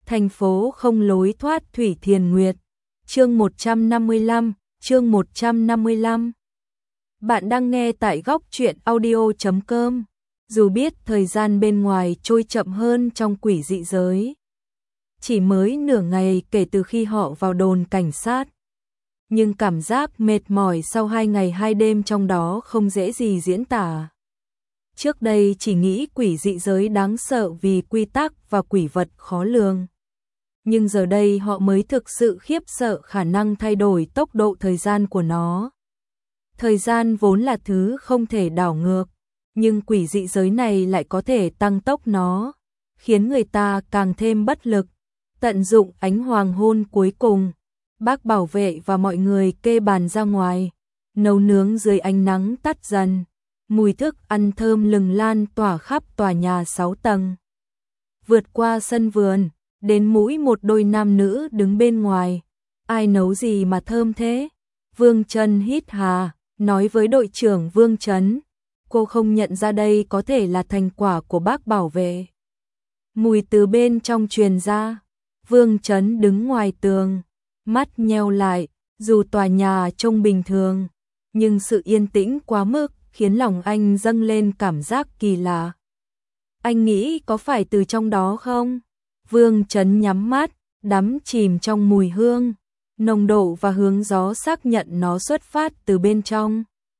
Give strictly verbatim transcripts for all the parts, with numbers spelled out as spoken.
Thành phố không lối thoát Thủy Thiền Nguyệt. Chương một trăm năm mươi lăm, chương một trăm năm mươi lăm. Bạn đang nghe tại góc truyện audio chấm com. Dù biết thời gian bên ngoài trôi chậm hơn trong quỷ dị giới, chỉ mới nửa ngày kể từ khi họ vào đồn cảnh sát, nhưng cảm giác mệt mỏi sau hai ngày hai đêm trong đó không dễ gì diễn tả. Trước đây chỉ nghĩ quỷ dị giới đáng sợ vì quy tắc và quỷ vật khó lường. Nhưng giờ đây họ mới thực sự khiếp sợ khả năng thay đổi tốc độ thời gian của nó. Thời gian vốn là thứ không thể đảo ngược, nhưng quỷ dị giới này lại có thể tăng tốc nó, khiến người ta càng thêm bất lực. Tận dụng ánh hoàng hôn cuối cùng, bác bảo vệ và mọi người kê bàn ra ngoài, nấu nướng dưới ánh nắng tắt dần. Mùi thức ăn thơm lừng lan tỏa khắp tòa nhà sáu tầng. Vượt qua sân vườn, đến mũi một đôi nam nữ đứng bên ngoài. Ai nấu gì mà thơm thế? Vương Trân hít hà, nói với đội trưởng Vương Trấn. Cô không nhận ra đây có thể là thành quả của bác bảo vệ. Mùi từ bên trong truyền ra. Vương Trấn đứng ngoài tường, mắt nheo lại, dù tòa nhà trông bình thường, nhưng sự yên tĩnh quá mức khiến lòng anh dâng lên cảm giác kỳ lạ. Anh nghĩ có phải từ trong đó không? Vương Trấn nhắm mắt, đắm chìm trong mùi hương, nồng độ và hướng gió xác nhận nó xuất phát từ bên trong.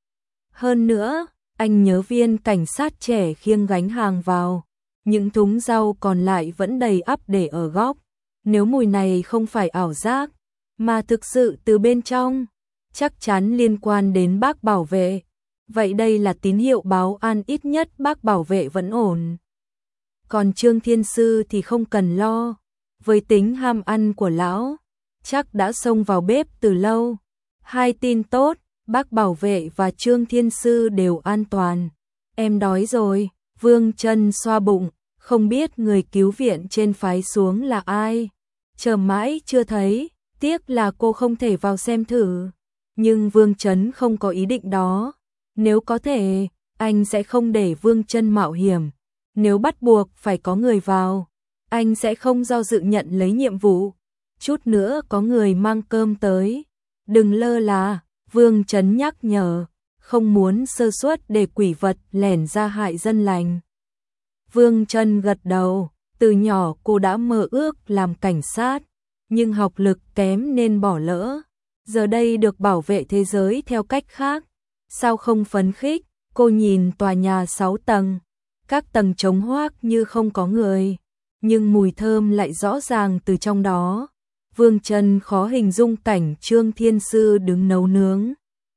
Hơn nữa, anh nhớ viên cảnh sát trẻ khiêng gánh hàng vào, những thúng rau còn lại vẫn đầy ắp để ở góc. Nếu mùi này không phải ảo giác, mà thực sự từ bên trong, chắc chắn liên quan đến bác bảo vệ. Vậy đây là tín hiệu báo an, ít nhất bác bảo vệ vẫn ổn. Còn Trương Thiên Sư thì không cần lo, với tính ham ăn của lão, chắc đã xông vào bếp từ lâu. Hai tin tốt, bác bảo vệ và Trương Thiên Sư đều an toàn. Em đói rồi, Vương Trân xoa bụng, không biết người cứu viện trên phái xuống là ai. Chờ mãi chưa thấy, tiếc là cô không thể vào xem thử. Nhưng Vương Trấn không có ý định đó. Nếu có thể, anh sẽ không để Vương Trân mạo hiểm. Nếu bắt buộc phải có người vào, anh sẽ không do dự nhận lấy nhiệm vụ. Chút nữa có người mang cơm tới. Đừng lơ là, Vương Trấn nhắc nhở, không muốn sơ suất để quỷ vật lẻn ra hại dân lành. Vương Trân gật đầu, từ nhỏ cô đã mơ ước làm cảnh sát, nhưng học lực kém nên bỏ lỡ. Giờ đây được bảo vệ thế giới theo cách khác. Sao không phấn khích? Cô nhìn tòa nhà sáu tầng, các tầng trống hoác như không có người, nhưng mùi thơm lại rõ ràng từ trong đó. Vương Trân khó hình dung cảnh Trương Thiên Sư đứng nấu nướng.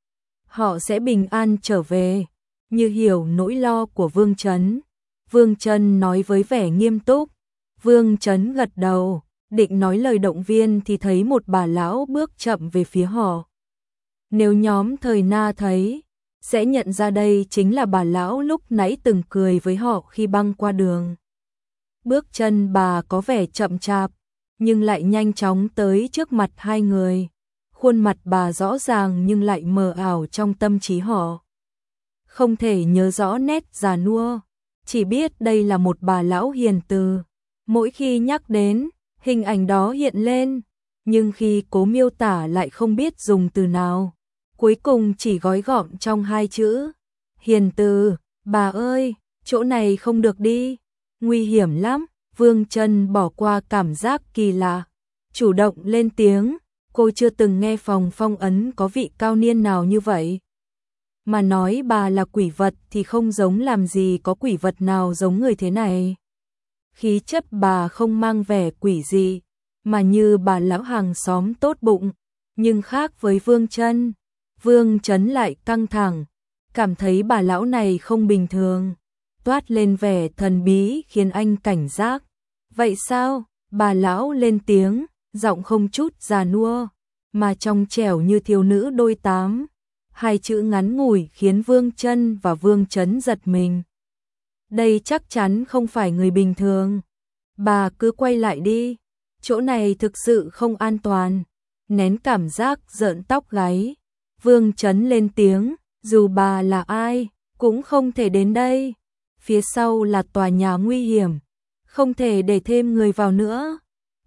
Họ sẽ bình an trở về, như hiểu nỗi lo của Vương Trấn. Vương Trân nói với vẻ nghiêm túc. Vương Trấn gật đầu, định nói lời động viên thì thấy một bà lão bước chậm về phía họ. Nếu nhóm Thời Na thấy, sẽ nhận ra đây chính là bà lão lúc nãy từng cười với họ khi băng qua đường. Bước chân bà có vẻ chậm chạp, nhưng lại nhanh chóng tới trước mặt hai người. Khuôn mặt bà rõ ràng nhưng lại mờ ảo trong tâm trí họ. Không thể nhớ rõ nét già nua, chỉ biết đây là một bà lão hiền từ. Mỗi khi nhắc đến, hình ảnh đó hiện lên, nhưng khi cố miêu tả lại không biết dùng từ nào. Cuối cùng chỉ gói gọn trong hai chữ, hiền từ. Bà ơi, chỗ này không được đi, nguy hiểm lắm. Vương Trân bỏ qua cảm giác kỳ lạ, chủ động lên tiếng. Cô chưa từng nghe phòng phong ấn có vị cao niên nào như vậy. Mà nói bà là quỷ vật thì không giống làm gì có quỷ vật nào giống người thế này. Khí chất bà không mang vẻ quỷ dị, mà như bà lão hàng xóm tốt bụng. Nhưng khác với Vương Trân, Vương Trấn lại căng thẳng, cảm thấy bà lão này không bình thường, toát lên vẻ thần bí khiến anh cảnh giác. Vậy sao? Bà lão lên tiếng, giọng không chút già nua, mà trong trẻo như thiếu nữ đôi tám. Hai chữ ngắn ngủi khiến Vương Trân và Vương Trấn giật mình. Đây chắc chắn không phải người bình thường. Bà cứ quay lại đi, chỗ này thực sự không an toàn. Nén cảm giác rợn tóc gáy, Vương Trấn lên tiếng, dù bà là ai, cũng không thể đến đây. Phía sau là tòa nhà nguy hiểm, không thể để thêm người vào nữa.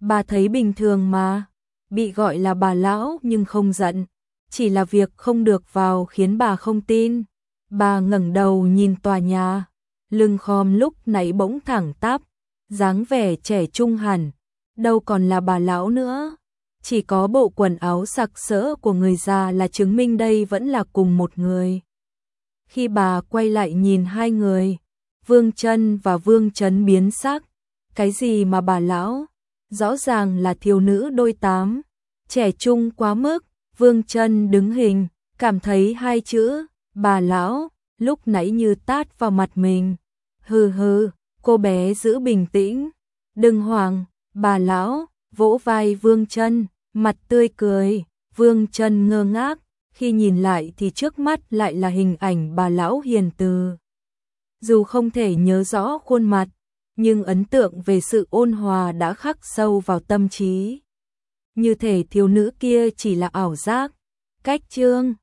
Bà thấy bình thường mà, bị gọi là bà lão nhưng không giận, chỉ là việc không được vào khiến bà không tin. Bà ngẩng đầu nhìn tòa nhà, lưng khom lúc nãy bỗng thẳng tắp, dáng vẻ trẻ trung hẳn, đâu còn là bà lão nữa. Chỉ có bộ quần áo sặc sỡ của người già là chứng minh đây vẫn là cùng một người. Khi bà quay lại nhìn hai người, Vương Chân và Vương Chấn biến sắc. Cái gì mà bà lão? Rõ ràng là thiếu nữ đôi tám, trẻ trung quá mức. Vương Chân đứng hình, cảm thấy hai chữ bà lão lúc nãy như tát vào mặt mình. Hừ hừ, cô bé giữ bình tĩnh, đừng hoảng. Bà lão vỗ vai Vương Chân, mặt tươi cười. Vương Chân ngơ ngác, khi nhìn lại thì trước mắt lại là hình ảnh bà lão hiền từ. Dù không thể nhớ rõ khuôn mặt, nhưng ấn tượng về sự ôn hòa đã khắc sâu vào tâm trí. Như thể thiếu nữ kia chỉ là ảo giác. Cách chương